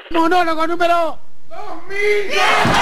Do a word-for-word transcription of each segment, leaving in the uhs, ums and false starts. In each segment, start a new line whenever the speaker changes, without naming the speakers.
Monólogo número dos mil.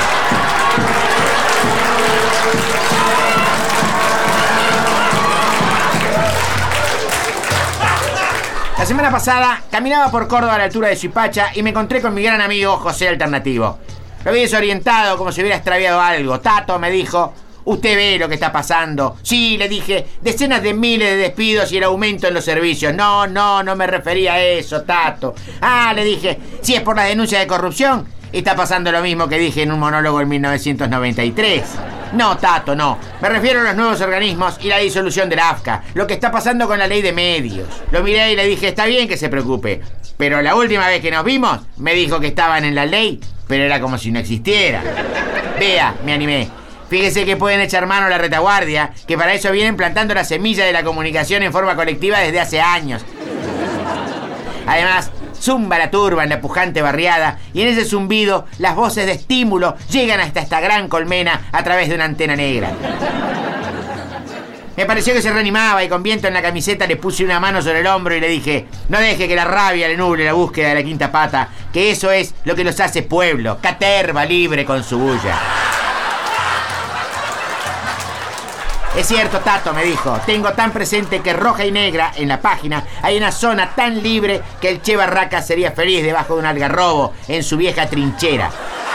La semana pasada caminaba por Córdoba a la altura de Suipacha y me encontré con mi gran amigo José Alternativo. Lo vi desorientado, como si hubiera extraviado algo. Tato, me dijo, usted ve lo que está pasando. Sí, le dije, decenas de miles de despidos y el aumento en los servicios. No, no, no me refería a eso, Tato. Ah, le dije, si es por la denuncia de corrupción, está pasando lo mismo que dije en un monólogo en mil novecientos noventa y tres. No, Tato, no. Me refiero a los nuevos organismos y la disolución de la A F C A. Lo que está pasando con la ley de medios. Lo miré y le dije, está bien que se preocupe. Pero la última vez que nos vimos, me dijo que estaban en la ley, pero era como si no existiera. Vea, me animé. Fíjese que pueden echar mano a la retaguardia, que para eso vienen plantando la semilla de la comunicación en forma colectiva desde hace años. Además, zumba la turba en la pujante barriada y en ese zumbido las voces de estímulo llegan hasta esta gran colmena a través de una antena negra. Me pareció que se reanimaba y con viento en la camiseta le puse una mano sobre el hombro y le dije, no deje que la rabia le nuble la búsqueda de la quinta pata, que eso es lo que los hace pueblo, caterva libre con su bulla. Es cierto, Tato, me dijo, tengo tan presente que roja y negra en la página hay una zona tan libre que el Che Barraca sería feliz debajo de un algarrobo en su vieja trinchera.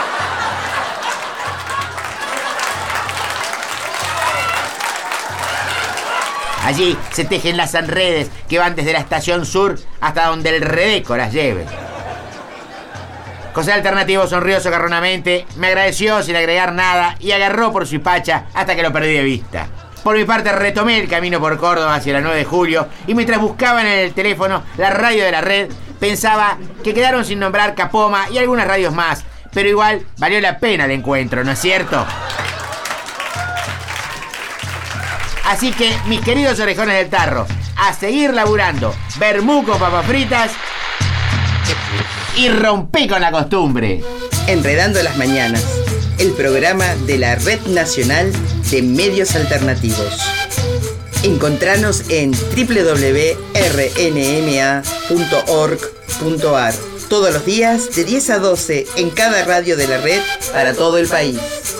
Allí se tejen las enredes que van desde la estación sur hasta donde el Redeco las lleve. José Alternativo sonrió socarronamente, me agradeció sin agregar nada y agarró por Suipacha hasta que lo perdí de vista. Por mi parte retomé el camino por Córdoba hacia la nueve de julio y mientras buscaba en el teléfono la radio de la red, pensaba que quedaron sin nombrar Capoma y algunas radios más, pero igual valió la pena el encuentro, ¿no es cierto? Así que, mis queridos orejones del tarro, a seguir laburando, vermú con papas fritas y rompí con la costumbre.
Enredando las Mañanas, el programa de la Red Nacional de Medios Alternativos. Encontranos en doble u doble u doble u punto r n m a punto org punto a r todos los días de diez a doce en cada radio de la red para todo el país.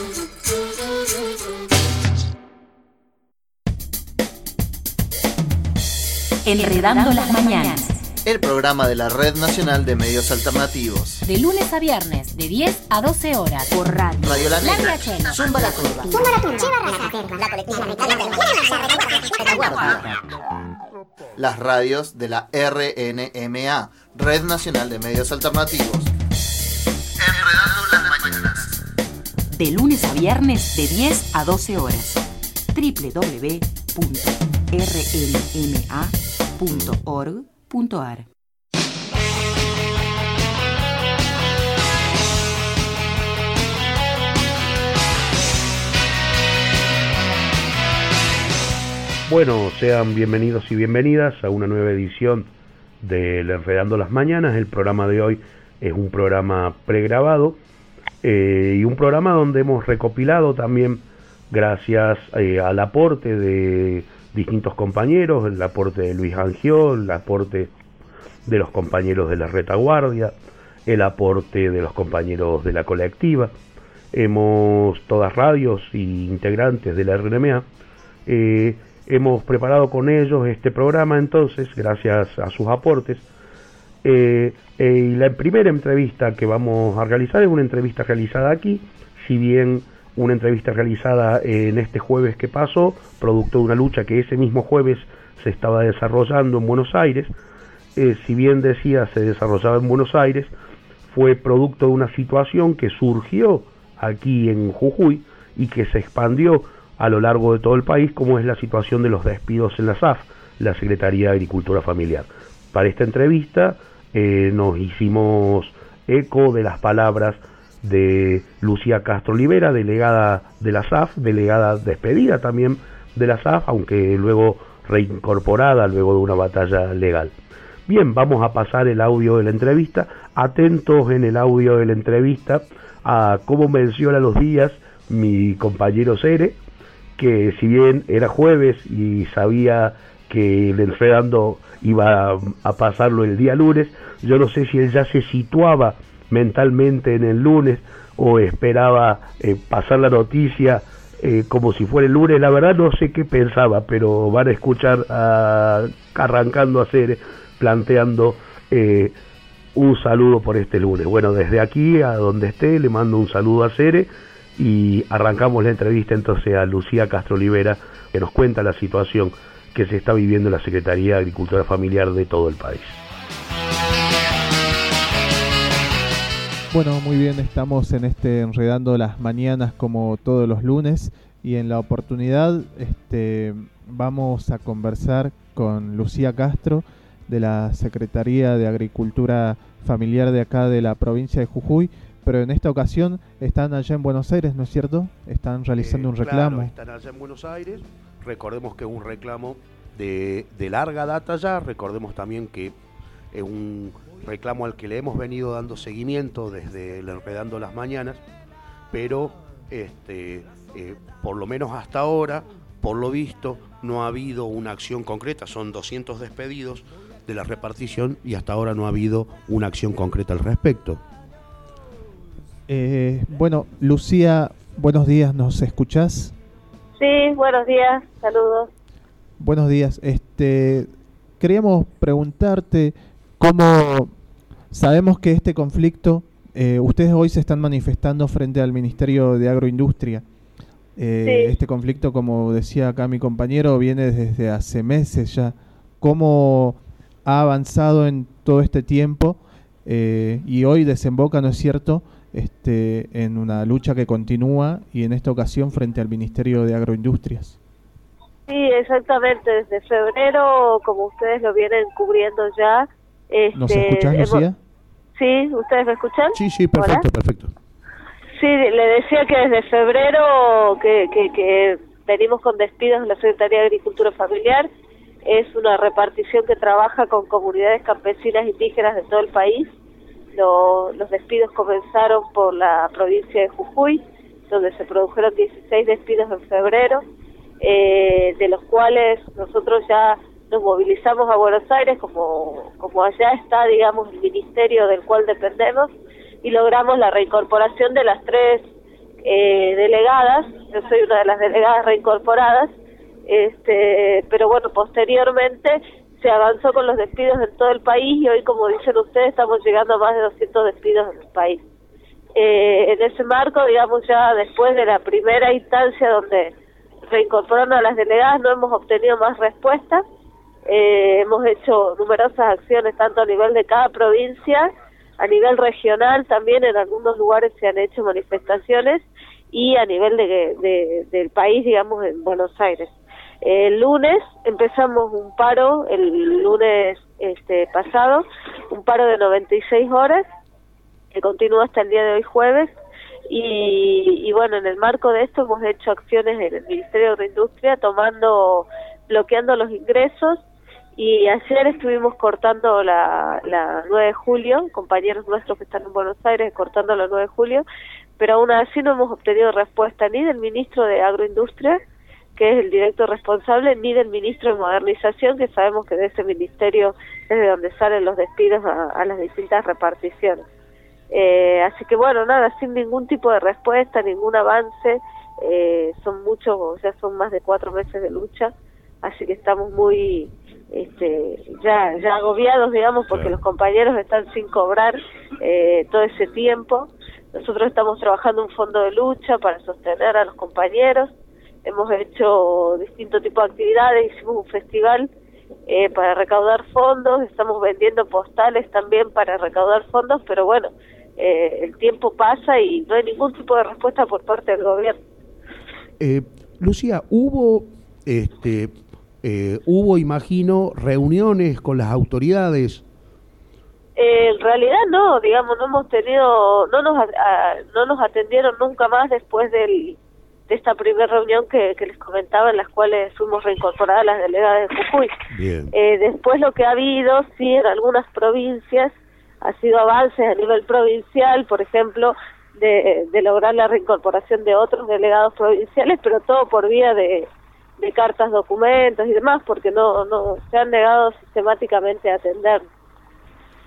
Enredando las Mañanas,
el programa de la Red Nacional de Medios Alternativos.
de lunes a viernes, de diez a doce horas, por radio.
Radio La Negra,
La Chela,
Zumba la Turba,
Zumba la Turba, Che Barraca, la colectiva, la retaguardia.
las radios de la R N M A, Red Nacional de Medios Alternativos. Enredando las Mañanas.
de lunes a viernes, de diez a doce horas. doble u doble u doble u punto r n m a punto org punto a r.
Bueno, sean bienvenidos y bienvenidas a una nueva edición del Enredando las Mañanas. El programa de hoy es un programa pregrabado eh, y un programa donde hemos recopilado también, gracias eh, al aporte de distintos compañeros, el aporte de Luis Angiol, el aporte de los compañeros de la retaguardia, el aporte de los compañeros de la colectiva. Hemos, todas radios y integrantes de la R N M A, eh, hemos preparado con ellos este programa, entonces, gracias a sus aportes. Eh, eh, y la primera entrevista que vamos a realizar es una entrevista realizada aquí, si bien una entrevista realizada en este jueves que pasó, producto de una lucha que ese mismo jueves se estaba desarrollando en Buenos Aires. Eh, si bien decía se desarrollaba en Buenos Aires, fue producto de una situación que surgió aquí en Jujuy y que se expandió a lo largo de todo el país, como es la situación de los despidos en la S A F, la Secretaría de Agricultura Familiar. Para esta entrevista eh, nos hicimos eco de las palabras de Lucía Castro Olivera, delegada de la S A F, delegada despedida también de la S A F, aunque luego reincorporada luego de una batalla legal. Bien, vamos a pasar el audio de la entrevista. Atentos en el audio de la entrevista a cómo menciona los días mi compañero Cere, que si bien era jueves y sabía que el Enredando iba a pasarlo el día lunes, yo no sé si él ya se situaba mentalmente en el lunes o esperaba eh, pasar la noticia eh, como si fuera el lunes. La verdad no sé qué pensaba, pero van a escuchar a, arrancando a Cere planteando eh, un saludo por este lunes. Bueno, desde aquí a donde esté le mando un saludo a Cere y arrancamos la entrevista entonces a Lucía Castro Olivera, que nos cuenta la situación que se está viviendo en la Secretaría de Agricultura Familiar de todo el país.
Bueno, muy bien, estamos en este Enredando las Mañanas como todos los lunes y en la oportunidad este, vamos a conversar con Lucía Castro de la Secretaría de Agricultura Familiar de acá de la provincia de Jujuy, pero en esta ocasión están allá en Buenos Aires, ¿no es cierto? Están realizando eh, un reclamo.
Claro, están allá en Buenos Aires, recordemos que es un reclamo de, de larga data ya, recordemos también que es un reclamo al que le hemos venido dando seguimiento desde el Enredando las Mañanas, pero este, eh, por lo menos hasta ahora, por lo visto, no ha habido una acción concreta. Son doscientos despedidos de la repartición y hasta ahora no ha habido una acción concreta al respecto.
Eh, bueno, Lucía, buenos días, ¿nos escuchás?
Sí, buenos días, saludos.
Buenos días, este, queríamos preguntarte cómo sabemos que este conflicto, eh, ustedes hoy se están manifestando frente al Ministerio de Agroindustria. Eh, sí. Este conflicto, como decía acá mi compañero, viene desde hace meses ya. ¿Cómo ha avanzado en todo este tiempo? Eh, y hoy desemboca, ¿no es cierto?, este, en una lucha que continúa y en esta ocasión frente al Ministerio de Agroindustrias.
Sí, exactamente. Desde febrero, como ustedes lo vienen cubriendo ya. Este,
¿Nos escuchás, Lucía?
Hemos... Sí, ¿ustedes me escuchan?
Sí, sí, perfecto,
¿Hola?
perfecto.
Sí, le decía que desde febrero que, que, que venimos con despidos en la Secretaría de Agricultura Familiar. Es una repartición que trabaja con comunidades campesinas indígenas de todo el país. Lo, los despidos comenzaron por la provincia de Jujuy, donde se produjeron dieciséis despidos en febrero, eh, de los cuales nosotros ya nos movilizamos a Buenos Aires, como, como allá está, digamos, el ministerio del cual dependemos, y logramos la reincorporación de las tres eh, delegadas. Yo soy una de las delegadas reincorporadas, este, pero bueno, posteriormente se avanzó con los despidos en todo el país y hoy, como dicen ustedes, estamos llegando a más de doscientos despidos en el país. Eh, en ese marco, digamos, ya después de la primera instancia donde reincorporaron a las delegadas, no hemos obtenido más respuesta. Eh, hemos hecho numerosas acciones, tanto a nivel de cada provincia, a nivel regional también en algunos lugares se han hecho manifestaciones y a nivel de, de, del país, digamos, en Buenos Aires. El lunes empezamos un paro, el lunes este pasado, un paro de noventa y seis horas, que continúa hasta el día de hoy jueves, y, y bueno, en el marco de esto hemos hecho acciones en el Ministerio de Agroindustria, tomando, bloqueando los ingresos, y ayer estuvimos cortando la, la nueve de julio, compañeros nuestros que están en Buenos Aires cortando la nueve de julio, pero aún así no hemos obtenido respuesta ni del Ministro de Agroindustria, que es el director responsable, ni del Ministro de Modernización, que sabemos que de ese ministerio es de donde salen los despidos a, a las distintas reparticiones. Eh, así que bueno, nada, sin ningún tipo de respuesta, ningún avance, eh, son muchos, o sea, son más de cuatro meses de lucha, así que estamos muy este, ya, ya agobiados, digamos, porque los compañeros están sin cobrar eh, todo ese tiempo. Nosotros estamos trabajando un fondo de lucha para sostener a los compañeros. Hemos hecho distintos tipos de actividades, hicimos un festival eh, para recaudar fondos, estamos vendiendo postales también para recaudar fondos, pero bueno, eh, el tiempo pasa y no hay ningún tipo de respuesta por parte del gobierno.
Eh, Lucía, hubo, este, eh, hubo, imagino, reuniones con las autoridades.
Eh, en realidad no, digamos, no hemos tenido, no nos, a, no nos atendieron nunca más después del de esta primera reunión que, que les comentaba, en las cuales fuimos reincorporadas las delegadas de Jujuy.
Bien.
Eh, después lo que ha habido, sí, en algunas provincias, ha sido avances a nivel provincial, por ejemplo, de, de lograr la reincorporación de otros delegados provinciales, pero todo por vía de, de cartas, documentos y demás, porque no, no se han negado sistemáticamente a atender.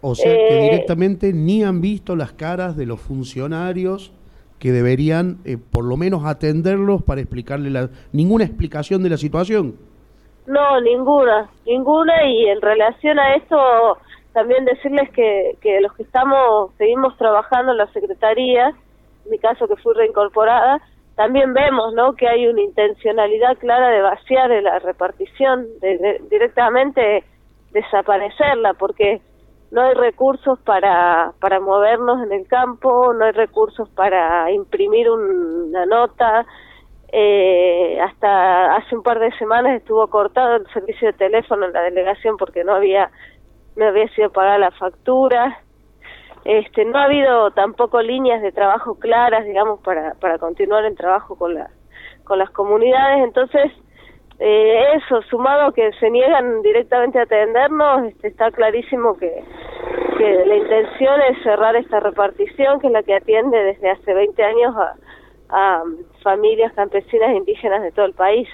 O sea que
Eh,
directamente ni han visto las caras de los funcionarios que deberían eh, por lo menos atenderlos para explicarle la, ninguna explicación de la situación.
No, ninguna, ninguna, y en relación a esto también decirles que, que los que estamos, seguimos trabajando en la Secretaría, en mi caso que fui reincorporada, también vemos, ¿no?, que hay una intencionalidad clara de vaciar la repartición, de, de directamente desaparecerla, porque no hay recursos para, para movernos en el campo, no hay recursos para imprimir un, una nota. Eh, hasta hace un par de semanas estuvo cortado el servicio de teléfono en la delegación porque no había no había sido pagada la factura. Este, no ha habido tampoco líneas de trabajo claras, digamos, para para continuar el trabajo con la con las comunidades. Entonces, eh, eso sumado a que se niegan directamente a atendernos, este, está clarísimo que que la intención es cerrar esta repartición, que es la que atiende desde hace veinte años a a familias campesinas e indígenas de todo el país.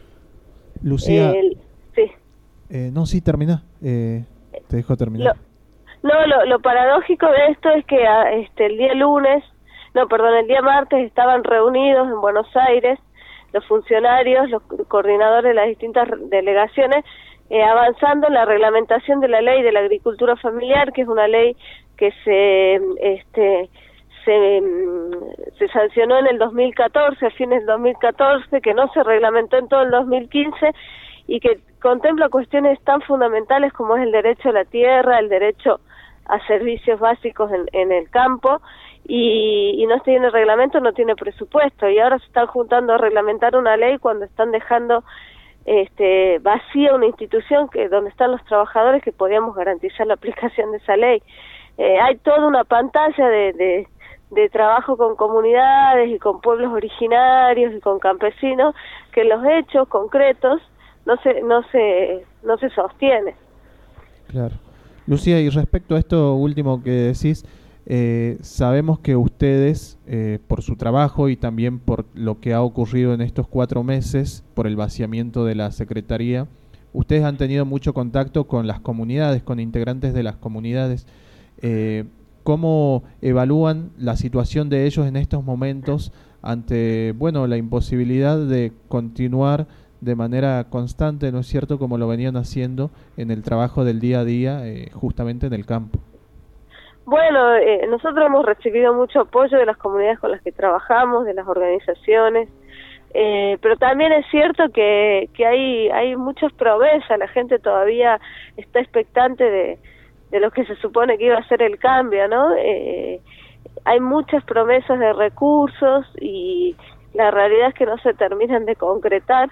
Lucía,
eh, sí.
Eh, no, sí, termina. Eh, te dejo terminar.
Lo, no, lo, lo paradójico de esto es que a, este el día lunes, no, perdón, el día martes estaban reunidos en Buenos Aires los funcionarios, los coordinadores de las distintas delegaciones, eh, avanzando en la reglamentación de la ley de la agricultura familiar, que es una ley que se este Se, se sancionó en el dos mil catorce, a fines del dos mil catorce, que no se reglamentó en todo el dos mil quince y que contempla cuestiones tan fundamentales como es el derecho a la tierra, el derecho a servicios básicos en, en el campo, y, y no tiene reglamento, no tiene presupuesto, y ahora se están juntando a reglamentar una ley cuando están dejando este vacía una institución que donde están los trabajadores que podíamos garantizar la aplicación de esa ley. Eh, hay toda una pantalla de, de de trabajo con comunidades y con pueblos originarios y con campesinos que los hechos concretos no se no se no se sostiene.
Claro. Lucía, y respecto a esto último que decís, eh, sabemos que ustedes, eh, por su trabajo y también por lo que ha ocurrido en estos cuatro meses, por el vaciamiento de la Secretaría, ustedes han tenido mucho contacto con las comunidades, con integrantes de las comunidades. Eh, ¿Cómo evalúan la situación de ellos en estos momentos ante, bueno, la imposibilidad de continuar de manera constante, ¿no es cierto?, como lo venían haciendo en el trabajo del día a día, eh, justamente en el campo?
Bueno, eh, nosotros hemos recibido mucho apoyo de las comunidades con las que trabajamos, de las organizaciones, eh, pero también es cierto que, que hay, hay muchas promesas, la gente todavía está expectante de de lo que se supone que iba a ser el cambio, ¿no? Eh, hay muchas promesas de recursos y la realidad es que no se terminan de concretar.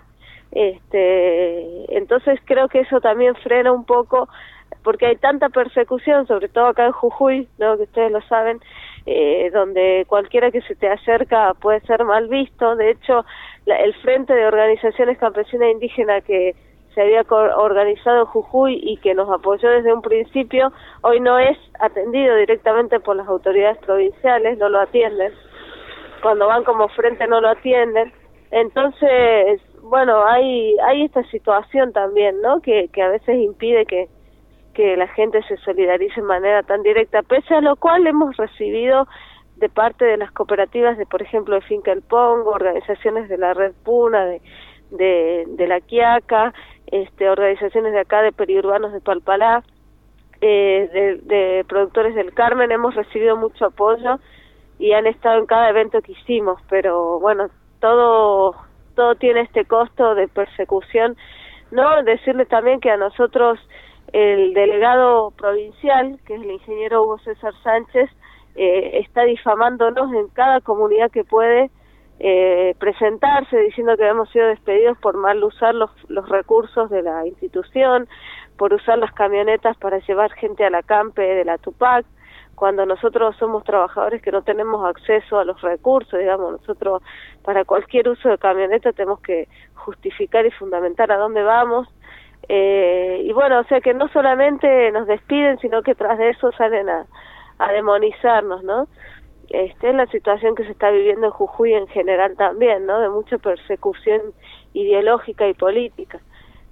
Este, entonces creo que eso también frena un poco, porque hay tanta persecución, sobre todo acá en Jujuy, ¿no?, que ustedes lo saben, eh, donde cualquiera que se te acerca puede ser mal visto. De hecho, la, el Frente de Organizaciones Campesinas e Indígenas que se había organizado en Jujuy y que nos apoyó desde un principio, hoy no es atendido directamente por las autoridades provinciales, no lo atienden. Cuando van como frente no lo atienden. Entonces, bueno, hay hay esta situación también, ¿no?, que, que a veces impide que, que la gente se solidarice de manera tan directa, pese a lo cual hemos recibido de parte de las cooperativas de, por ejemplo, de Finca El Pongo, organizaciones de la Red Puna, de de, de La Quiaca, este, organizaciones de acá de periurbanos de Palpalá, eh, de, de productores del Carmen, hemos recibido mucho apoyo y han estado en cada evento que hicimos, pero bueno, todo todo tiene este costo de persecución, ¿no? Decirles también que a nosotros el delegado provincial, que es el ingeniero Hugo César Sánchez, eh, está difamándonos en cada comunidad que puede, Eh, presentarse diciendo que hemos sido despedidos por mal usar los, los recursos de la institución, por usar las camionetas para llevar gente a la campe de la Tupac, cuando nosotros somos trabajadores que no tenemos acceso a los recursos, digamos, nosotros para cualquier uso de camioneta tenemos que justificar y fundamentar a dónde vamos, eh, y bueno, o sea que no solamente nos despiden, sino que tras de eso salen a, a demonizarnos, ¿no? Esta es la situación que se está viviendo en Jujuy en general también, ¿no?, de mucha persecución ideológica y política.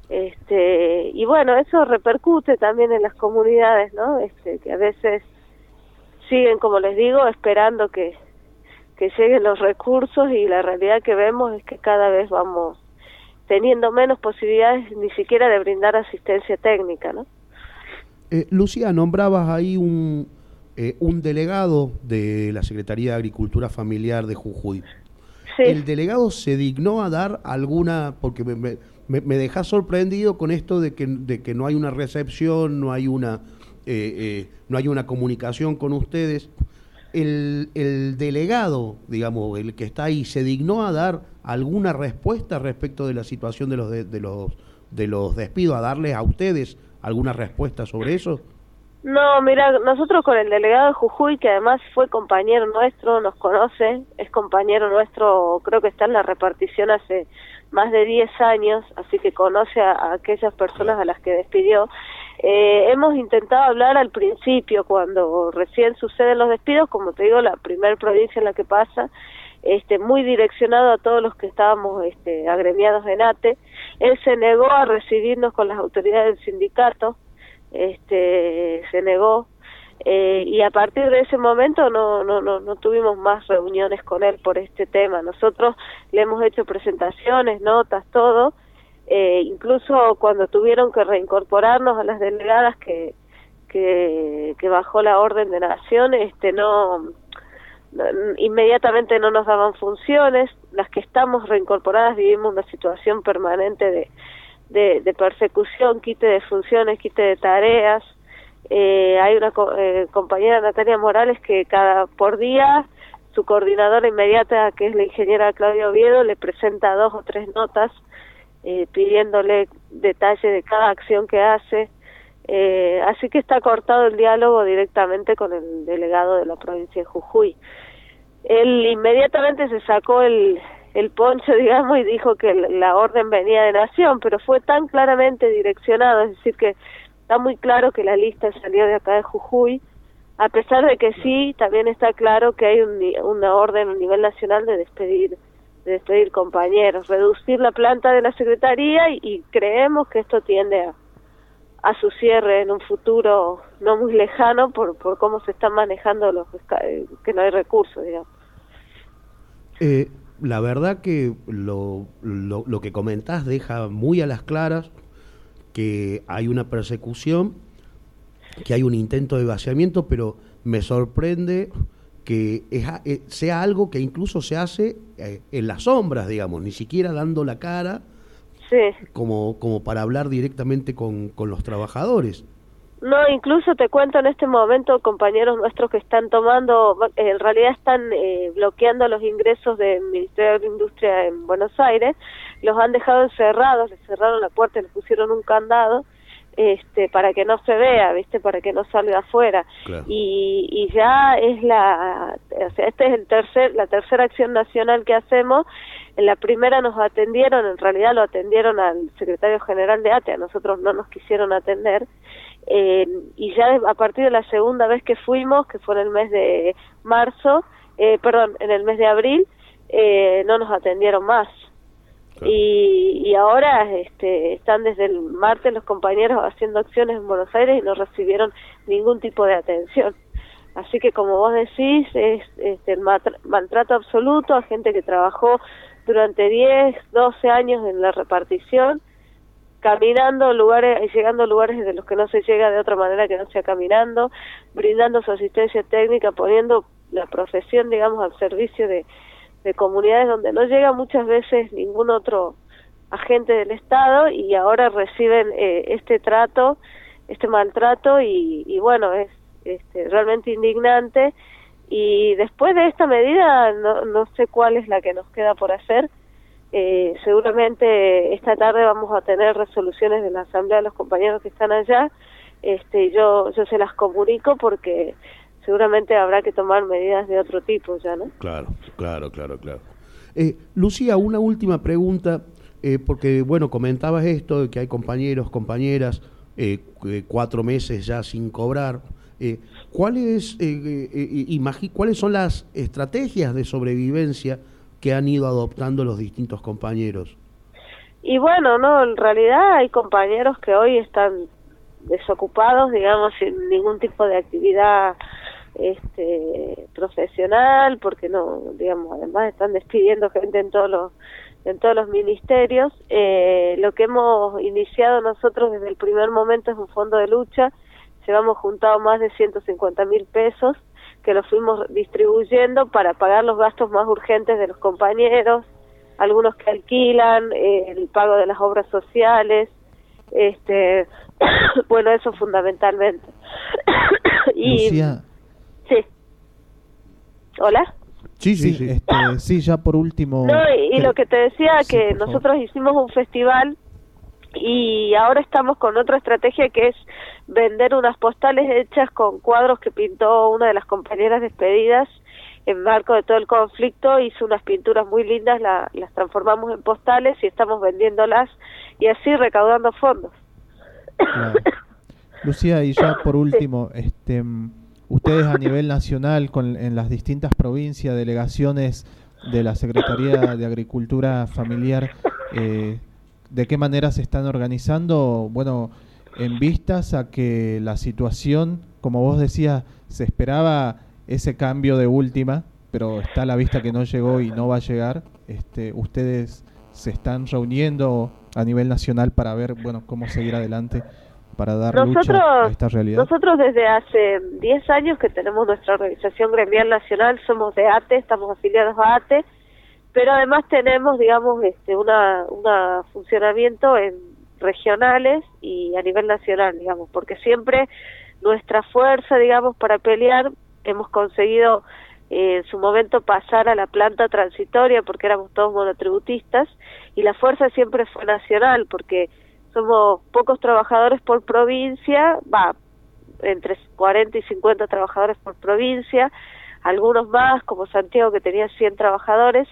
Este, y bueno, eso repercute también en las comunidades, ¿no? Este, que a veces siguen, como les digo, esperando que, que lleguen los recursos, y la realidad que vemos es que cada vez vamos teniendo menos posibilidades ni siquiera de brindar asistencia técnica, ¿no?
Eh, Lucía, nombrabas ahí un, eh, un delegado de la Secretaría de Agricultura Familiar de Jujuy.
Sí.
¿El delegado se dignó a dar alguna, porque me, me, me dejás sorprendido con esto de que, de que no hay una recepción, no hay una, eh, eh, no hay una comunicación con ustedes? El, el delegado, digamos, el que está ahí, ¿se dignó a dar alguna respuesta respecto de la situación de los de, de los de los despidos, a darles a ustedes alguna respuesta sobre eso?
No, mira, nosotros con el delegado de Jujuy, que además fue compañero nuestro, nos conoce, es compañero nuestro, creo que está en la repartición hace más de diez años, así que conoce a, a aquellas personas a las que despidió. Eh, hemos intentado hablar al principio, cuando recién suceden los despidos, como te digo, la primer provincia en la que pasa, este, muy direccionado a todos los que estábamos este, agremiados en A T E. Él se negó a recibirnos con las autoridades del sindicato, este, se negó, eh, y a partir de ese momento no, no, no, no tuvimos más reuniones con él por este tema. Nosotros le hemos hecho presentaciones, notas, todo, eh, incluso cuando tuvieron que reincorporarnos a las delegadas que, que, que bajó la orden de nación, este, no, no, inmediatamente no nos daban funciones. Las que estamos reincorporadas vivimos una situación permanente de De, de persecución, quite de funciones, quite de tareas. Eh, hay una co eh, compañera, Natalia Morales, que cada por día su coordinadora inmediata, que es la ingeniera Claudia Oviedo, le presenta dos o tres notas eh, pidiéndole detalle de cada acción que hace. Eh, así que está cortado el diálogo directamente con el delegado de la provincia de Jujuy. Él inmediatamente se sacó el el poncho, digamos, y dijo que la orden venía de Nación, pero fue tan claramente direccionado, es decir, que está muy claro que la lista salió de acá de Jujuy, a pesar de que sí, también está claro que hay un, una orden a nivel nacional de despedir, de despedir compañeros, reducir la planta de la Secretaría, y, y creemos que esto tiende a, a su cierre en un futuro no muy lejano por, por cómo se están manejando los, que no hay recursos, digamos.
Eh... La verdad que lo, lo, lo que comentás deja muy a las claras que hay una persecución, que hay un intento de vaciamiento, pero me sorprende que es, eh, sea algo que incluso se hace eh, en las sombras, digamos, ni siquiera dando la cara,
sí,
como, como para hablar directamente con, con los trabajadores.
No, incluso te cuento en este momento, compañeros nuestros que están tomando, en realidad están eh, bloqueando los ingresos del Ministerio de Industria en Buenos Aires, los han dejado encerrados, les cerraron la puerta, les pusieron un candado, este, para que no se vea, viste, para que no salga afuera. Claro. Y, y ya es la, o sea, este es el tercer, la tercera acción nacional que hacemos. En la primera nos atendieron, en realidad lo atendieron al secretario general de A T E, a nosotros no nos quisieron atender. Eh, y ya a partir de la segunda vez que fuimos, que fue en el mes de marzo, eh, perdón, en el mes de abril, eh, no nos atendieron más. Claro. Y, y ahora este, están desde el martes los compañeros haciendo acciones en Buenos Aires y no recibieron ningún tipo de atención. Así que, como vos decís, es este, el maltrato absoluto a gente que trabajó durante diez, doce años en la repartición, caminando lugares, llegando a lugares de los que no se llega de otra manera que no sea caminando, brindando su asistencia técnica, poniendo la profesión, digamos, al servicio de, de comunidades donde no llega muchas veces ningún otro agente del Estado, y ahora reciben eh, este trato, este maltrato, y, y bueno, es este, realmente indignante. Y después de esta medida, no, no sé cuál es la que nos queda por hacer. Eh, seguramente esta tarde vamos a tener resoluciones de la asamblea de los compañeros que están allá. Este, yo yo se las comunico porque seguramente habrá que tomar medidas de otro tipo ya, ¿no?
Claro, claro, claro, claro. Eh, Lucía, una última pregunta, eh, porque bueno, comentabas esto de que hay compañeros, compañeras, eh, cuatro meses ya sin cobrar. Eh, ¿cuáles, eh, eh, imagi- ¿Cuáles son las estrategias de sobrevivencia que han ido adoptando los distintos compañeros?
y bueno, no, en realidad hay compañeros que hoy están desocupados, digamos, sin ningún tipo de actividad este profesional, porque no, digamos, además están despidiendo gente en todos los en todos los ministerios. Eh, lo que hemos iniciado nosotros desde el primer momento es un fondo de lucha. Llevamos juntado más de ciento cincuenta mil pesos que los fuimos distribuyendo para pagar los gastos más urgentes de los compañeros, algunos que alquilan, eh, el pago de las obras sociales, este bueno, eso fundamentalmente. Y
Lucía.
sí. ¿Hola?
Sí, sí,
Sí,
sí.
este, sí, ya por último.
No, y, y
que-
lo que te decía,
Sí,
que
por favor.
nosotros hicimos un festival y ahora estamos con otra estrategia que es vender unas postales hechas con cuadros que pintó una de las compañeras despedidas en marco de todo el conflicto. Hizo unas pinturas muy lindas, la- las transformamos en postales y estamos vendiéndolas y así recaudando fondos.
Claro. Lucía, y ya por último, este, mm, ustedes a nivel nacional, con, en las distintas provincias, delegaciones de la Secretaría de Agricultura Familiar, eh, ¿de qué manera se están organizando? Bueno, en vistas a que la situación, como vos decías, se esperaba ese cambio de última, pero está a la vista que no llegó y no va a llegar. Este, ustedes se están reuniendo a nivel nacional para ver, bueno, cómo seguir adelante para dar lucha a esta realidad.
Nosotros desde hace diez años que tenemos nuestra organización gremial nacional, somos de A T E, estamos afiliados a A T E, pero además tenemos, digamos, este, una, una funcionamiento en regionales y a nivel nacional, digamos, porque siempre nuestra fuerza, digamos, para pelear, hemos conseguido eh, en su momento pasar a la planta transitoria porque éramos todos monotributistas, y la fuerza siempre fue nacional porque somos pocos trabajadores por provincia, va, entre cuarenta y cincuenta trabajadores por provincia, algunos más, como Santiago, que tenía cien trabajadores,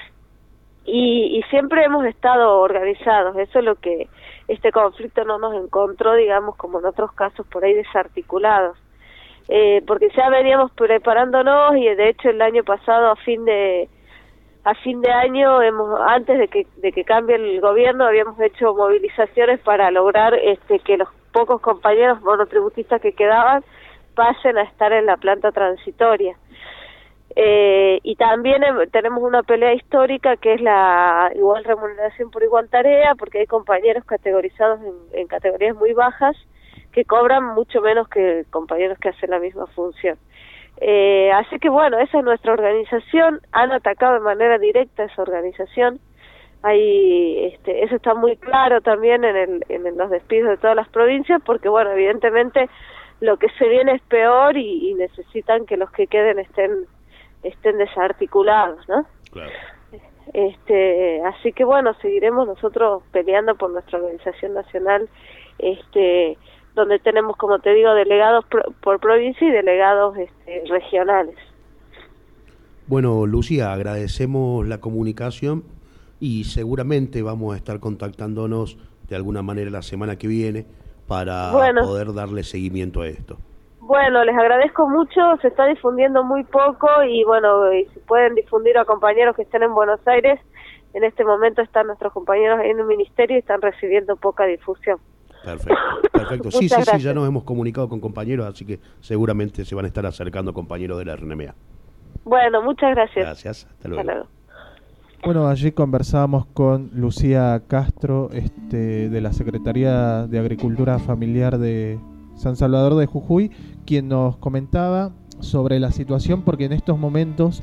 y, y siempre hemos estado organizados. Eso es lo que este conflicto no nos encontró, digamos, como en otros casos por ahí desarticulados, eh, porque ya veníamos preparándonos, y de hecho el año pasado, a fin de a fin de año, hemos antes de que de que cambie el gobierno, habíamos hecho movilizaciones para lograr este que los pocos compañeros monotributistas que quedaban pasen a estar en la planta transitoria. Eh, y también eh, tenemos una pelea histórica que es la igual remuneración por igual tarea, porque hay compañeros categorizados en, en categorías muy bajas que cobran mucho menos que compañeros que hacen la misma función. Eh, así que bueno, esa es nuestra organización. Han atacado de manera directa esa organización. Hay, este, eso está muy claro también en, el, en los despidos de todas las provincias, porque bueno, evidentemente lo que se viene es peor y, y necesitan que los que queden estén estén desarticulados, ¿no?
Claro.
Este, así que bueno, seguiremos nosotros peleando por nuestra organización nacional, este, donde tenemos, como te digo, delegados pro, por provincia y delegados este, regionales.
Bueno, Lucía, agradecemos la comunicación y seguramente vamos a estar contactándonos de alguna manera la semana que viene para
Bueno.
poder darle seguimiento a esto.
Bueno, les agradezco mucho, se está difundiendo muy poco y bueno, y si pueden difundir a compañeros que estén en Buenos Aires, en este momento están nuestros compañeros en el ministerio y están recibiendo poca difusión.
Perfecto, perfecto. Sí,
Muchas
sí, sí,
gracias.
ya nos hemos comunicado con compañeros, así que seguramente se van a estar acercando compañeros de la R N M A.
Bueno, muchas gracias.
Gracias, hasta
Hasta
luego.
luego.
Bueno, allí conversábamos con Lucía Castro, este, de la Secretaría de Agricultura Familiar de San Salvador de Jujuy, quien nos comentaba sobre la situación, porque en estos momentos,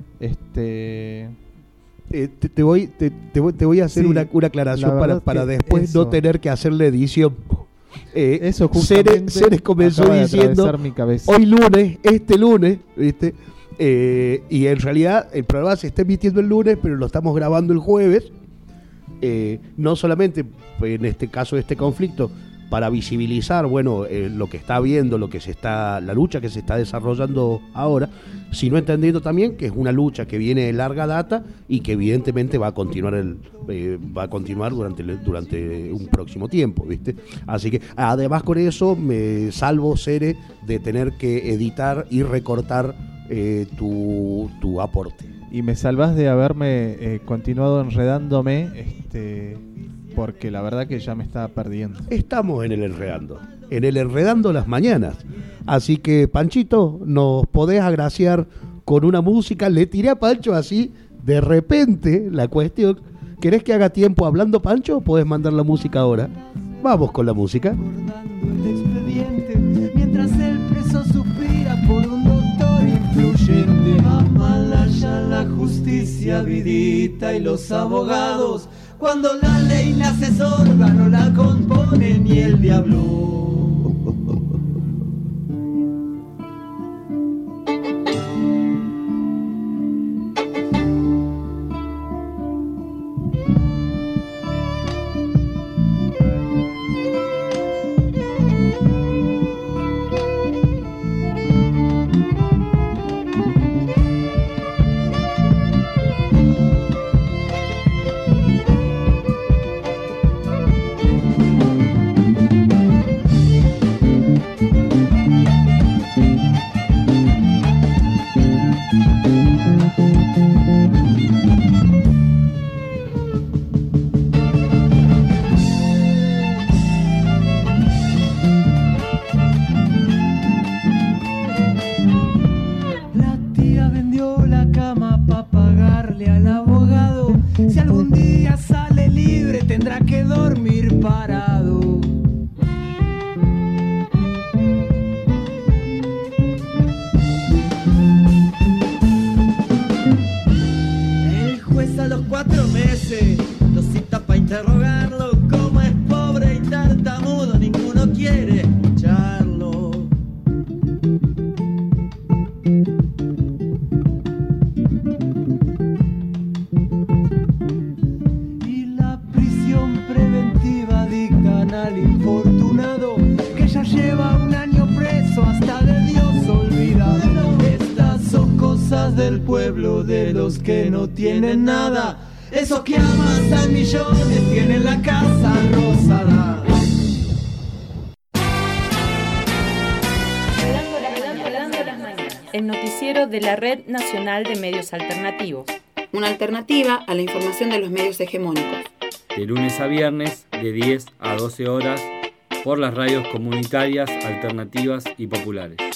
este,
Eh, te, te voy, te, te voy, te voy a hacer
Sí,
una, una aclaración
la
para,
verdad
para
que
después
eso-
no tener que hacerle edición. Eh,
eso
Ceres,
justamente
Ceres comenzó
acaba de
diciendo
atravesar mi cabeza.
hoy lunes, este lunes, ¿viste? Eh, y en realidad el programa se está emitiendo el lunes, pero lo estamos grabando el jueves. Eh, no solamente en este caso de este conflicto, para visibilizar, bueno, eh, lo que está habiendo, lo que se está, la lucha que se está desarrollando ahora, sino entendiendo también que es una lucha que viene de larga data y que evidentemente va a continuar el, eh, va a continuar durante el- durante un próximo tiempo, ¿viste? Así que además con eso me salvo, Cere, de tener que editar y recortar eh, tu, tu aporte.
y me salvás de haberme eh, continuado enredándome, este, porque la verdad que ya me estaba perdiendo.
Estamos en el Enredando, en el Enredando las Mañanas. Así que, Panchito, nos podés agraciar con una música. Le tiré a Pancho así, de repente, la cuestión. ¿Querés que haga tiempo hablando, Pancho, o podés mandar la música ahora? Vamos con la música.
Mientras el preso suspira por un doctor influyente, Amalaya la justicia vidita y los abogados, cuando la ley nace sorda no la compone ni el diablo.
Tienen nada, esos que amasan millones tienen la casa rosada.
El noticiero de la Red Nacional de Medios Alternativos.
Una alternativa a la información de los medios hegemónicos.
De lunes a viernes, de diez a doce horas, por las radios comunitarias, alternativas y populares.